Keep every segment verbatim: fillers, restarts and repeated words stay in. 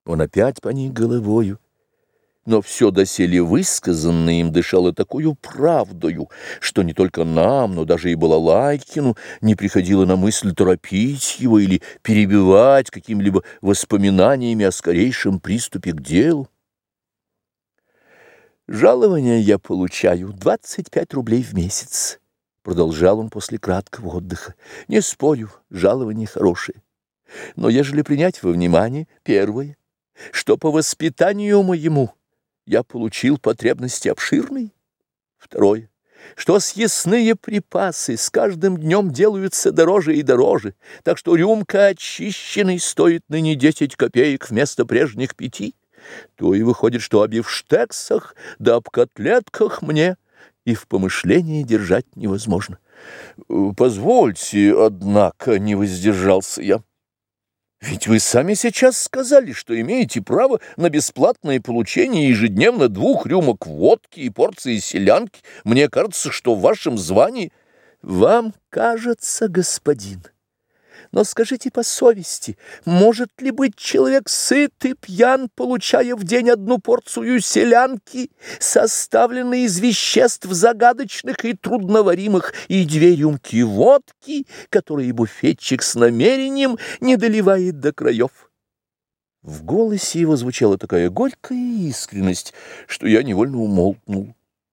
Он опять поник головою, но все доселе высказанное им дышало такую правдою, что не только нам, но даже и Балалайкину не приходило на мысль торопить его или перебивать какими-либо воспоминаниями о скорейшем приступе к делу. «Жалование я получаю двадцать пять рублей в месяц», — продолжал он после краткого отдыха. «Не спорю, жалование хорошее. Но ежели принять во внимание первое, что по воспитанию моему я получил потребности обширные, второе, что съестные припасы с каждым днем делаются дороже и дороже, так что рюмка очищенной стоит ныне десять копеек вместо прежних пяти, то и выходит, что о бифштексах да об котлетках мне и в помышлении держать невозможно. Позвольте, однако, не воздержался я. Ведь вы сами сейчас сказали, что имеете право на бесплатное получение ежедневно двух рюмок водки и порции селянки. Мне кажется, что в вашем звании... Вам кажется, господин. Но скажите по совести, может ли быть человек сыт и пьян, получая в день одну порцию селянки, составленной из веществ загадочных и трудноваримых, и две рюмки водки, которые буфетчик с намерением не доливает до краев? В голосе его звучала такая горькая искренность, что я невольно умолкнул.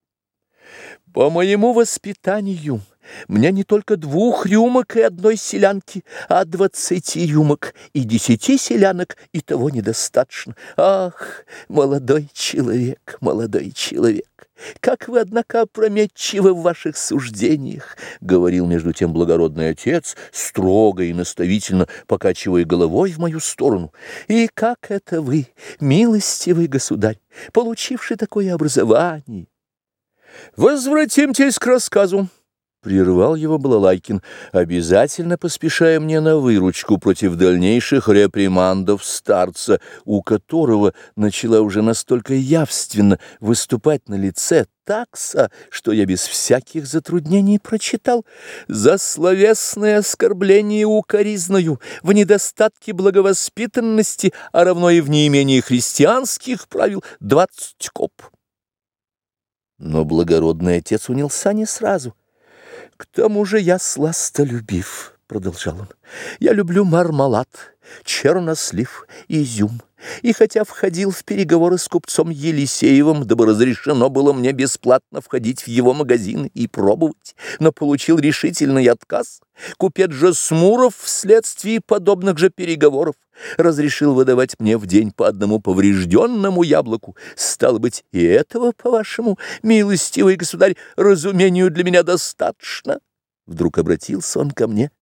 По моему воспитанию мне не только двух рюмок и одной селянки, а двадцати рюмок и десяти селянок, и того недостаточно. Ах, молодой человек, молодой человек, как вы, однако, опрометчивы в ваших суждениях, — говорил между тем благородный отец, строго и наставительно покачивая головой в мою сторону. И как это вы, милостивый государь, получивший такое образование? Возвратимтесь к рассказу. Прервал его Балалайкин, обязательно поспешая мне на выручку против дальнейших репримандов старца, у которого начала уже настолько явственно выступать на лице такса, что я без всяких затруднений прочитал: «За словесное оскорбление укоризною, в недостатке благовоспитанности, а равно и в неимении христианских правил, двадцать коп». Но благородный отец унялся не сразу. «К тому же я сластолюбив», — продолжал он. «Я люблю мармалад, чернослив, изюм. И хотя входил в переговоры с купцом Елисеевым, дабы разрешено было мне бесплатно входить в его магазин и пробовать, но получил решительный отказ, купец же Смуров вследствие подобных же переговоров разрешил выдавать мне в день по одному поврежденному яблоку. Стало быть, и этого, по-вашему, милостивый государь, разумению для меня достаточно?» Вдруг обратился он ко мне.